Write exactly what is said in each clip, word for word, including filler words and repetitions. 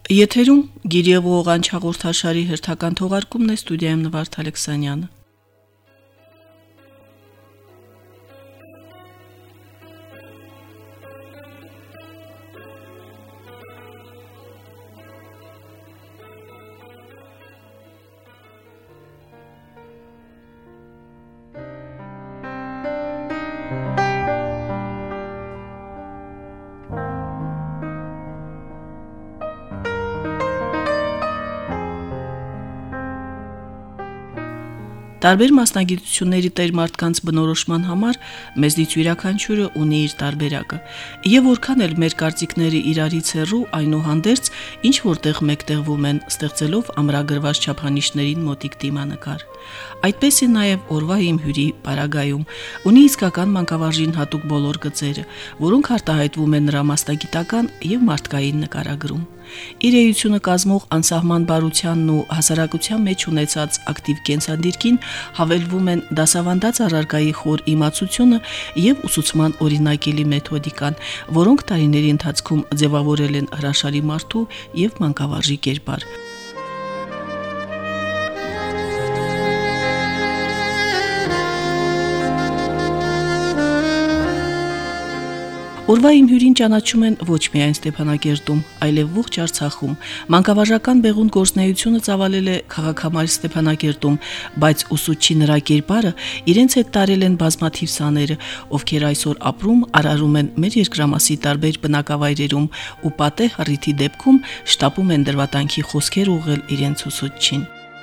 Եթերում Գիրիև Ղողանջ հաղորդաշարի հերթական թողարկումն է, ստուդիայում Նվարդ Ալեքսանյանը։ Տարբեր մասնագիտությունների տեր մարդկանց բնորոշման համար մեզնից յուրաքանչյուրը ունի իր տարբերակը, եւ որքան էլ մեր կարծիքները իրարից հեռու, այնուհանդերձ ինչ որտեղ մեկտեղվում են, ստեղծելով ամրագրված չափանիշներին մոտիկ դիմանկար։ Այդպես է նաև օրվա իմ հյուրի պարագայում, ունի իսկական մանկավարժին հատուկ բոլոր գծերը, որոնք արտահայտվում են նրա մասնագիտական եւ մարդկային նկարագրում։ Իր էությունը կազմող անսահման բարությանն ու հասարակության մեջ ունեցած ակտիվ կենսադիրքին հավելվում են դասավանդած առարկայի խոր իմացությունը եւ ուսուցման օրինակելի մեթոդիկան, որոնք տարիների ընթացքում ձևավորել են հրաշալի մարդու եւ մանկավարժի կերպար։ Օրվա իմ հյուրին ճանաչում են ոչ միայն Ստեփանակերտում, այլև ողջ Արցախում։ Մանկավարժական բեղուն գործունեությունը ծավալել է քաղաքամարի Ստեփանակերտում, բայց ուսուցչի նրա կերպարը իրենց հետ տարել են բազմաթիվ սաները, ովքեր այսօր ապրում, արարում են մեր երկրամասի տարբեր բնակավայրերում ու պատեհ առիթի դեպքում շտապում են դրվատանքի խոսքեր ուղղել իրենց ուսուցչին։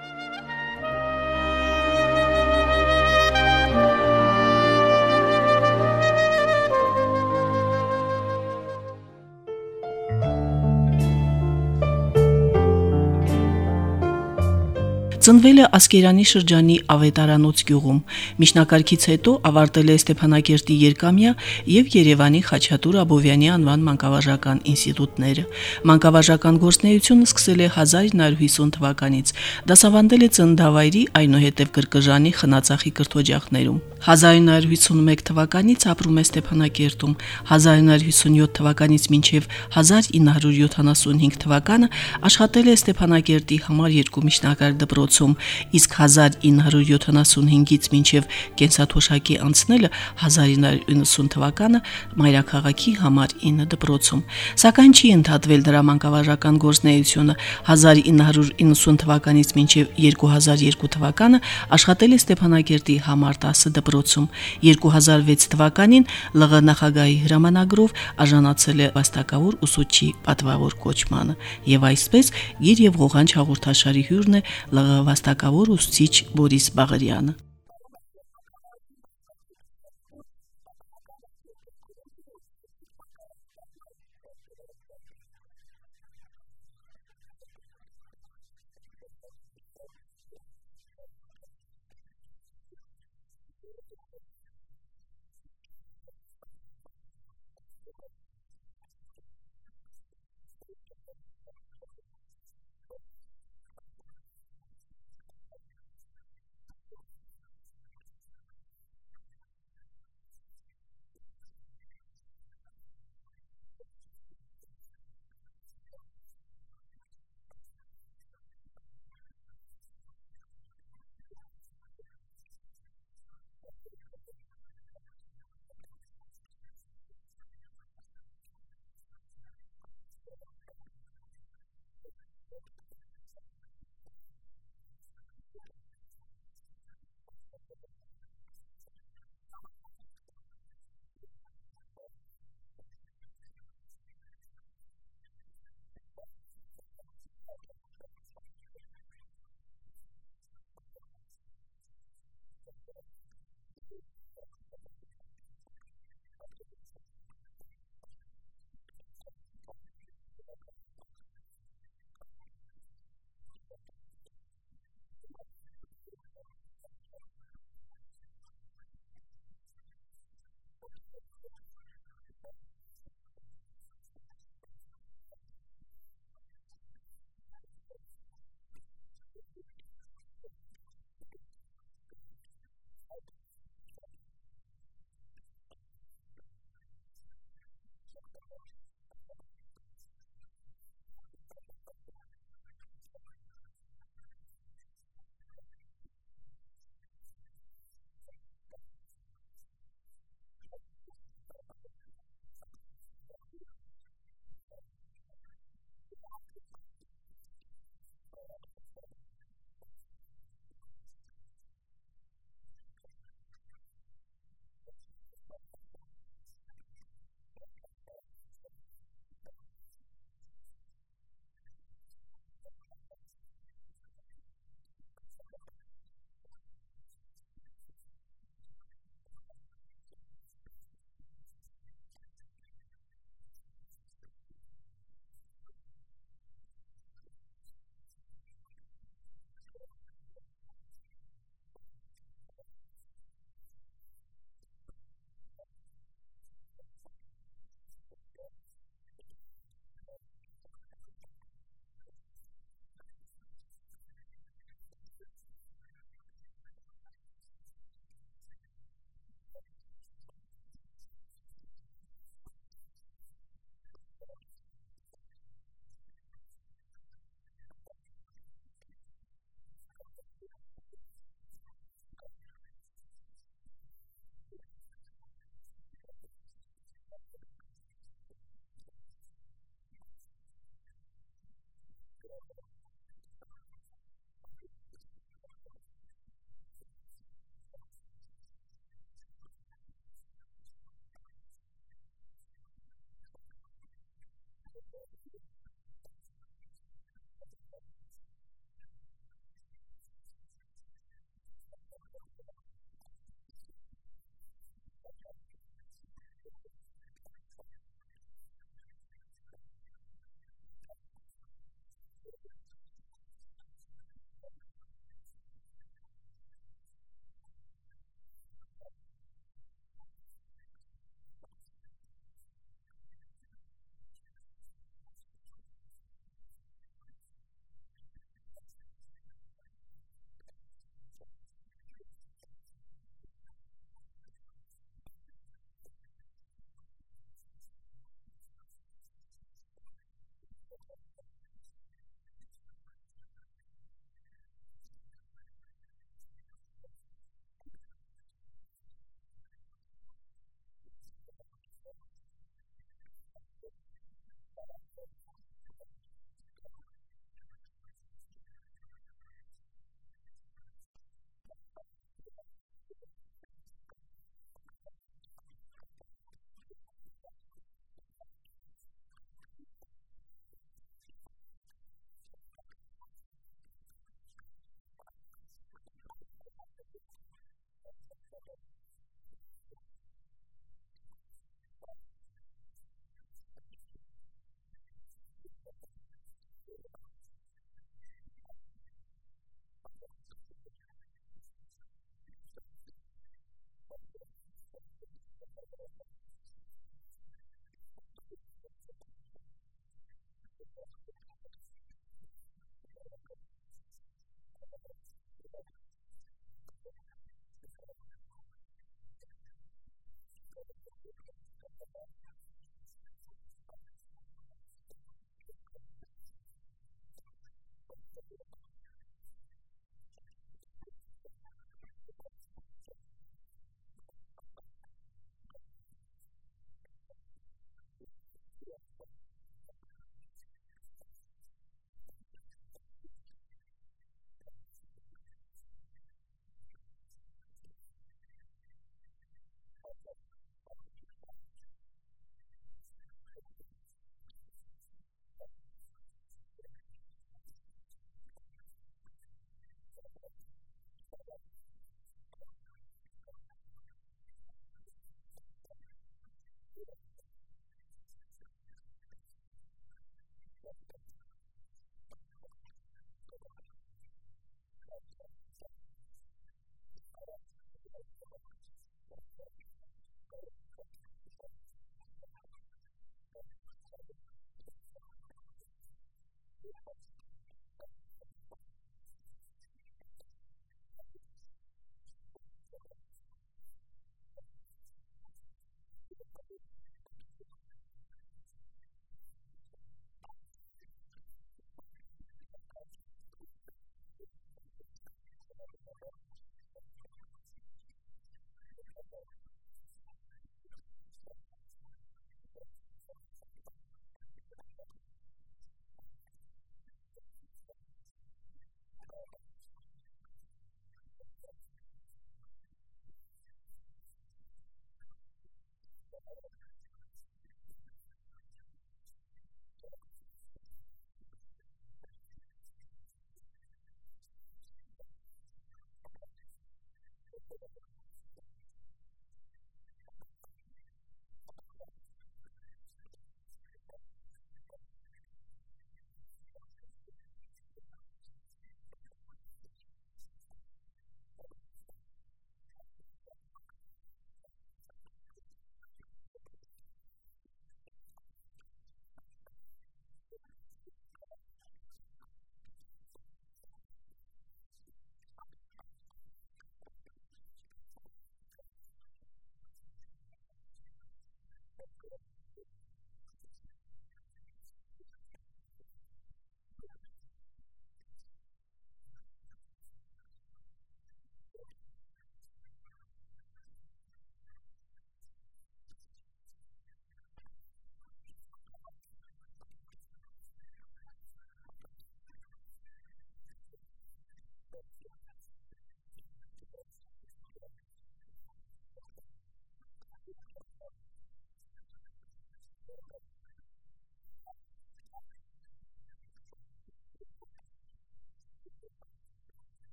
Ծնվել է Ասկերանի շրջանի Ավետարանոց գյուղում։ Միջնակարգից հետո ավարտել է Ստեփանակերտի երկամյա եւ Երևանի Խաչատուր Աբովյանի անվան մանկավարժական ինստիտուտները։ Մանկավարժական գործունեությունը սկսել է հազար ինը հարյուր հիսուն թվականից։ Դասավանդել է Ծննդավայրի, այնուհետև Կրկժանի Խնածախի կրթօջախներում։ հազար ինը հարյուր հիսունմեկ թվականից ապրում է Ստեփանակերտում։ հազար ինը հարյուր հիսունյոթ թվականից մինչև հազար ինը հարյուր յոթանասունհինգ թվականը աշխատել է Ստեփանակերտի համար երկու միջնակարգ դպրոցում, իսկ հազար ինը հարյուր յոթանասունհինգից մինչև կենսաթոշակի անցնելը հազար ինը հարյուր իննսուն թվականը մայրաքաղաքի համար ինը դպրոցում։ Սակայն չի ընդհատվել դրա մանկավարժական գործունեությունը։ հազար ինը հարյուր իննսուն թվականից մինչև երկու հազար երկու թվականը աշխատել է Ստեփանակերտի համար տասը դպրոցում։ երկու հազար վեց թվականին ԼՂ նախագահի հրամանագրով արժանացել է վաստակավոր ուսուցչի պատվավոր կոչմանը, եւ այսպես Գիրիև Ղողանջ հաղորդաշարի հյուրն է ԼՂ վաստակավոր ուսուցիչ Բորիս Բաղարյանը։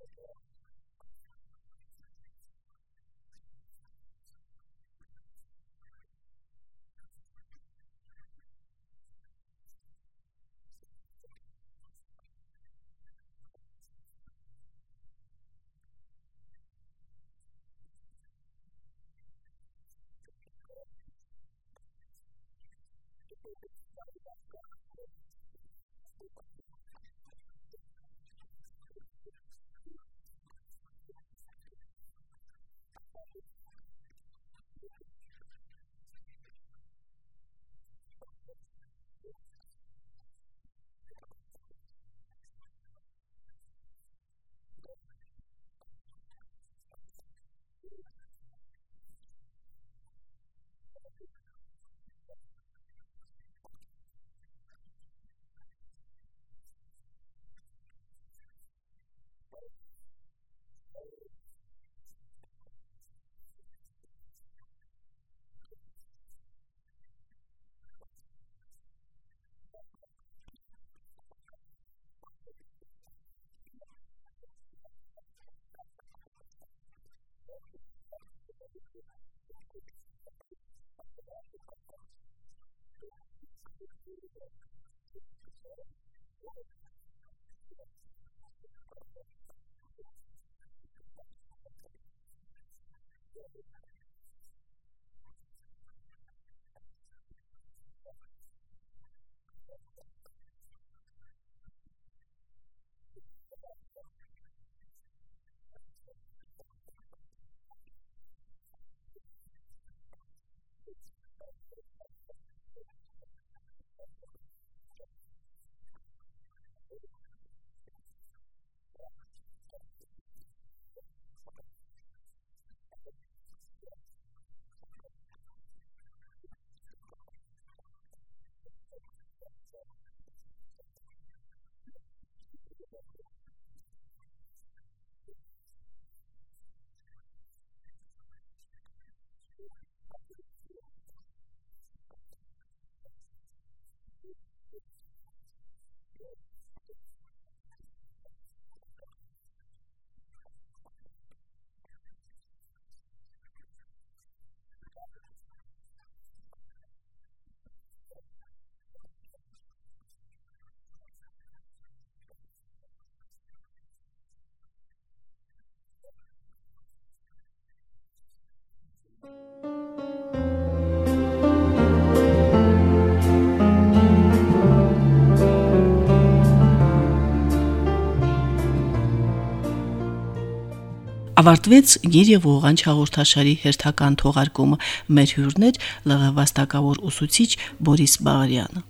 Ավարտվեց գիր եւ ողանջ հաղորդաշարի հերթական թողարկումը։ Մեր հյուրն էր ԼՂ վաստակավոր ուսուցիչ Բորիս Բաղարյանը։